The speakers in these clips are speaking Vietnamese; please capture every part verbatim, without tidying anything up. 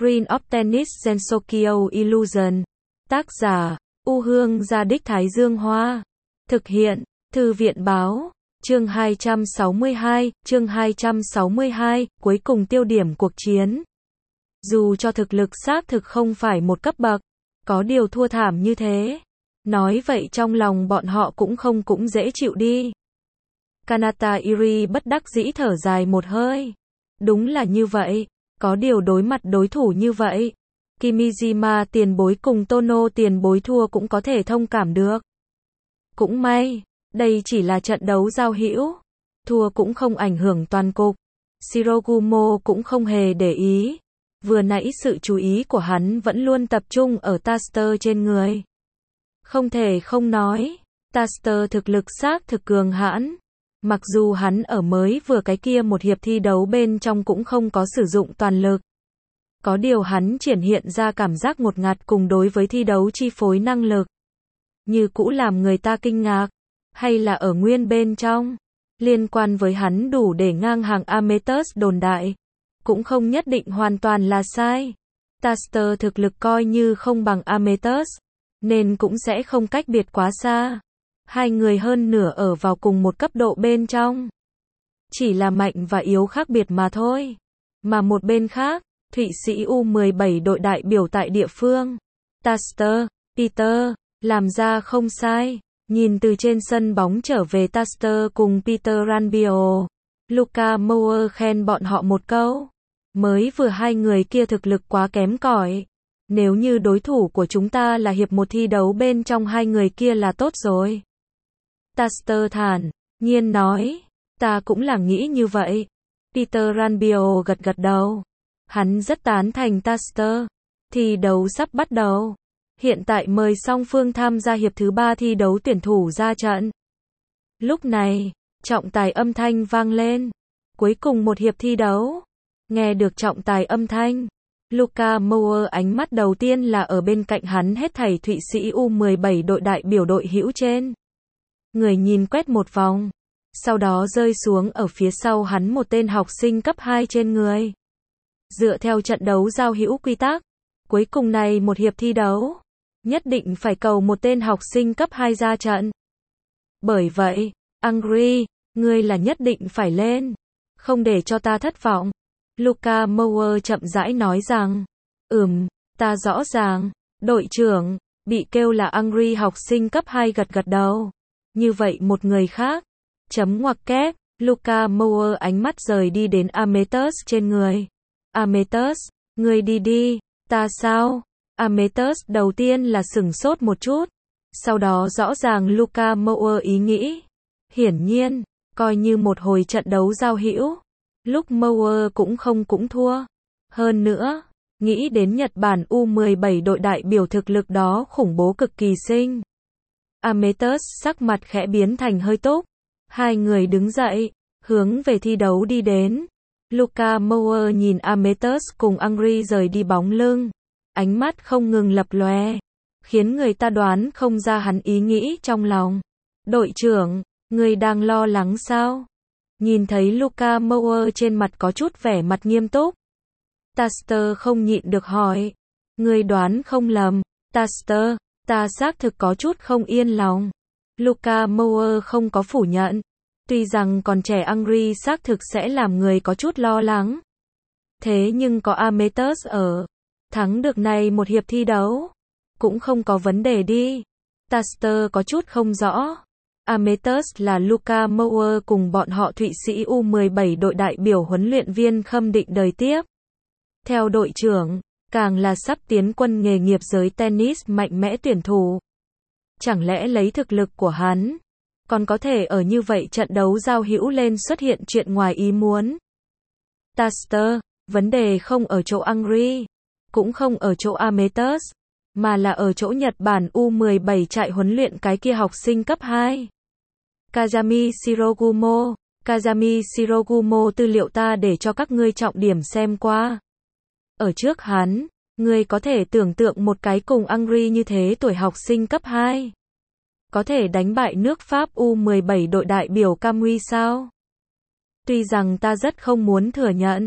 Green of Tennis Gensokyo Illusion. Tác giả, U Hương Gia Đích Thái Dương Hoa. Thực hiện, Thư viện Báo. Chương hai trăm sáu mươi hai, chương hai trăm sáu mươi hai, cuối cùng tiêu điểm cuộc chiến. Dù cho thực lực xác thực không phải một cấp bậc, có điều thua thảm như thế. Nói vậy trong lòng bọn họ cũng không cũng dễ chịu đi. Kanata Iri bất đắc dĩ thở dài một hơi. Đúng là như vậy, có điều đối mặt đối thủ như vậy, Kimijima tiền bối cùng Tono tiền bối thua cũng có thể thông cảm được. Cũng may, đây chỉ là trận đấu giao hữu, thua cũng không ảnh hưởng toàn cục. Shirogumo cũng không hề để ý. Vừa nãy sự chú ý của hắn vẫn luôn tập trung ở Taster trên người. Không thể không nói, Taster thực lực xác thực cường hãn. Mặc dù hắn ở mới vừa cái kia một hiệp thi đấu bên trong cũng không có sử dụng toàn lực. Có điều hắn triển hiện ra cảm giác ngột ngạt cùng đối với thi đấu chi phối năng lực. Như cũ làm người ta kinh ngạc. Hay là ở nguyên bên trong. Liên quan với hắn đủ để ngang hàng Amethyst đồn đại. Cũng không nhất định hoàn toàn là sai. Taster thực lực coi như không bằng Amethyst, nên cũng sẽ không cách biệt quá xa. Hai người hơn nửa ở vào cùng một cấp độ bên trong. Chỉ là mạnh và yếu khác biệt mà thôi. Mà một bên khác, Thụy Sĩ U mười bảy đội đại biểu tại địa phương. Taster, Peter, làm ra không sai. Nhìn từ trên sân bóng trở về Taster cùng Peter Ranbio. Luca Mower khen bọn họ một câu. Mới vừa hai người kia thực lực quá kém cỏi. Nếu như đối thủ của chúng ta là hiệp một thi đấu bên trong hai người kia là tốt rồi. Taster thản nhiên nói. Ta cũng là nghĩ như vậy. Peter Ranbio gật gật đầu. Hắn rất tán thành Taster. Thi đấu sắp bắt đầu. Hiện tại mời song phương tham gia hiệp thứ ba thi đấu tuyển thủ ra trận. Lúc này, trọng tài âm thanh vang lên. Cuối cùng một hiệp thi đấu. Nghe được trọng tài âm thanh, Luca Mower ánh mắt đầu tiên là ở bên cạnh hắn hết thảy Thụy Sĩ U mười bảy đội đại biểu đội hữu trên. Người nhìn quét một vòng, sau đó rơi xuống ở phía sau hắn một tên học sinh cấp hai trên người. Dựa theo trận đấu giao hữu quy tắc, cuối cùng này một hiệp thi đấu, nhất định phải cầu một tên học sinh cấp hai ra trận. Bởi vậy, Angry, ngươi là nhất định phải lên, không để cho ta thất vọng. Luca Mower chậm rãi nói rằng, ừm, ta rõ ràng, đội trưởng, bị kêu là Angry học sinh cấp hai gật gật đầu. Như vậy một người khác, chấm ngoặc kép, Luca Mower ánh mắt rời đi đến Amethyst trên người. Amethyst, ngươi đi đi, ta sao? Amethyst đầu tiên là sửng sốt một chút, sau đó rõ ràng Luca Mower ý nghĩ. Hiển nhiên, coi như một hồi trận đấu giao hữu. Lúc Mower cũng không cũng thua. Hơn nữa, nghĩ đến Nhật Bản U mười bảy đội đại biểu thực lực đó khủng bố cực kỳ sinh. Amethyst sắc mặt khẽ biến thành hơi túc. Hai người đứng dậy, hướng về thi đấu đi đến. Luca Mower nhìn Amethyst cùng Angry rời đi bóng lưng. Ánh mắt không ngừng lập lòe, khiến người ta đoán không ra hắn ý nghĩ trong lòng. Đội trưởng, người đang lo lắng sao? Nhìn thấy Luca Mower trên mặt có chút vẻ mặt nghiêm túc. Taster không nhịn được hỏi. Người đoán không lầm, Taster, ta xác thực có chút không yên lòng. Luca Mower không có phủ nhận. Tuy rằng còn trẻ Angry xác thực sẽ làm người có chút lo lắng. Thế nhưng có Amethyst ở. Thắng được này một hiệp thi đấu. Cũng không có vấn đề đi. Taster có chút không rõ. Amethyst là Luca Mower cùng bọn họ Thụy Sĩ U mười bảy đội đại biểu huấn luyện viên khâm định đời tiếp. Theo đội trưởng, càng là sắp tiến quân nghề nghiệp giới tennis mạnh mẽ tuyển thủ. Chẳng lẽ lấy thực lực của hắn, còn có thể ở như vậy trận đấu giao hữu lên xuất hiện chuyện ngoài ý muốn. Taster, vấn đề không ở chỗ Angry, cũng không ở chỗ Amethyst, mà là ở chỗ Nhật Bản U mười bảy chạy huấn luyện cái kia học sinh cấp hai. Kazami Shirogumo, Kazami Shirogumo tư liệu ta để cho các ngươi trọng điểm xem qua. Ở trước hắn, ngươi có thể tưởng tượng một cái cùng Angry như thế tuổi học sinh cấp hai. Có thể đánh bại nước Pháp U mười bảy đội đại biểu Camui sao? Tuy rằng ta rất không muốn thừa nhận,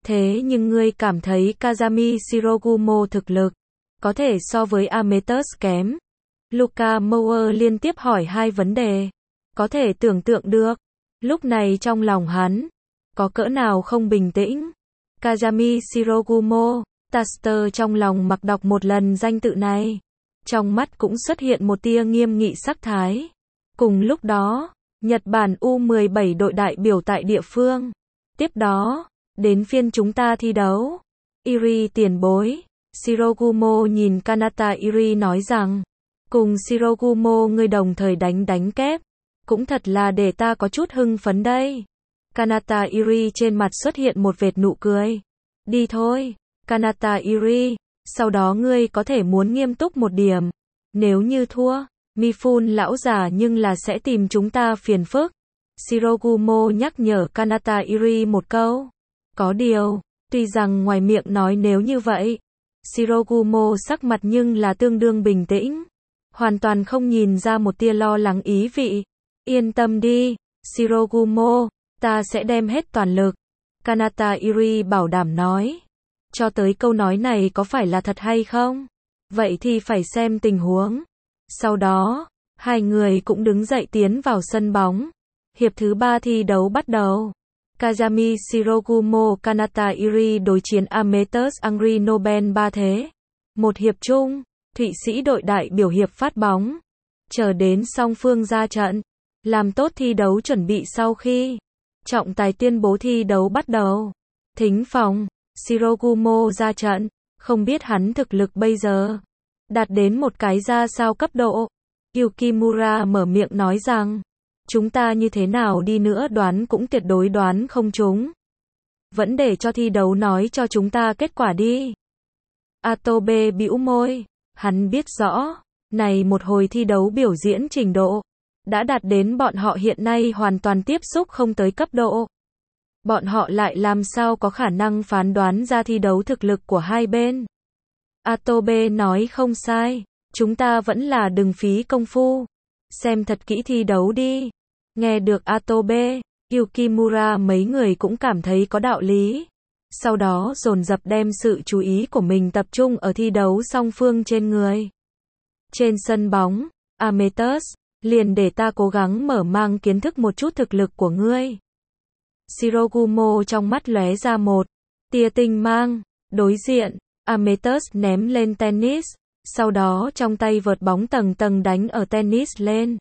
Thế nhưng ngươi cảm thấy Kazami Shirogumo thực lực có thể so với Amethyst kém? Luka Mower liên tiếp hỏi hai vấn đề. Có thể tưởng tượng được, lúc này trong lòng hắn có cỡ nào không bình tĩnh. Kazami Shirogumo, Taster trong lòng mặc đọc một lần danh tự này. Trong mắt cũng xuất hiện một tia nghiêm nghị sắc thái. Cùng lúc đó, Nhật Bản U mười bảy đội đại biểu tại địa phương. Tiếp đó, đến phiên chúng ta thi đấu. Iri tiền bối. Shirogumo nhìn Kanata Iri nói rằng, cùng Shirogumo ngươi đồng thời đánh đánh kép. Cũng thật là để ta có chút hưng phấn đây. Kanata Iri trên mặt xuất hiện một vệt nụ cười. Đi thôi, Kanata Iri, sau đó ngươi có thể muốn nghiêm túc một điểm. Nếu như thua, Mifune lão già nhưng là sẽ tìm chúng ta phiền phức. Shirogumo nhắc nhở Kanata Iri một câu. Có điều, tuy rằng ngoài miệng nói nếu như vậy, Shirogumo sắc mặt nhưng là tương đương bình tĩnh. Hoàn toàn không nhìn ra một tia lo lắng ý vị. Yên tâm đi, Shirogumo, ta sẽ đem hết toàn lực. Kanata Iri bảo đảm nói. Cho tới câu nói này có phải là thật hay không? Vậy thì phải xem tình huống. Sau đó, hai người cũng đứng dậy tiến vào sân bóng. Hiệp thứ ba thi đấu bắt đầu. Kazami Shirogumo Kanata Iri đối chiến Amethyst Angry Nobel ba thế. Một hiệp chung, Thụy Sĩ đội đại biểu hiệp phát bóng. Chờ đến song phương ra trận. Làm tốt thi đấu chuẩn bị sau khi trọng tài tuyên bố thi đấu bắt đầu. Thính phòng, Shirogumo ra trận. Không biết hắn thực lực bây giờ đạt đến một cái ra sao cấp độ. Yukimura mở miệng nói rằng, chúng ta như thế nào đi nữa đoán cũng tuyệt đối đoán không trúng. Vẫn để cho thi đấu nói cho chúng ta kết quả đi. Atobe bĩu môi, hắn biết rõ, này một hồi thi đấu biểu diễn trình độ đã đạt đến bọn họ hiện nay hoàn toàn tiếp xúc không tới cấp độ. Bọn họ lại làm sao có khả năng phán đoán ra thi đấu thực lực của hai bên. Atobe nói không sai, chúng ta vẫn là đừng phí công phu. Xem thật kỹ thi đấu đi. Nghe được Atobe, Yukimura mấy người cũng cảm thấy có đạo lý. Sau đó dồn dập đem sự chú ý của mình tập trung ở thi đấu song phương trên người. Trên sân bóng, Amethyst, liền để ta cố gắng mở mang kiến thức một chút thực lực của ngươi. Shirogumo trong mắt lóe ra một tia tinh mang. Đối diện, Amethyst ném lên tennis, sau đó trong tay vợt bóng tầng tầng đánh ở tennis lên.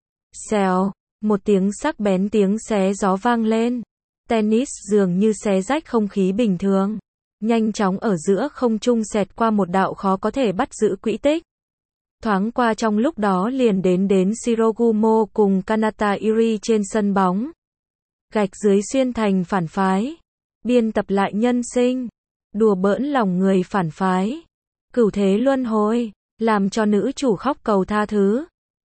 Xèo, một tiếng sắc bén tiếng xé gió vang lên. Tennis dường như xé rách không khí bình thường, nhanh chóng ở giữa không trung xẹt qua một đạo khó có thể bắt giữ quỹ tích. Thoáng qua trong lúc đó liền đến đến Shirogumo cùng Kanata Iri trên sân bóng. Gạch dưới xuyên thành phản phái. Biên tập lại nhân sinh. Đùa bỡn lòng người phản phái. Cửu thế luân hồi. Làm cho nữ chủ khóc cầu tha thứ.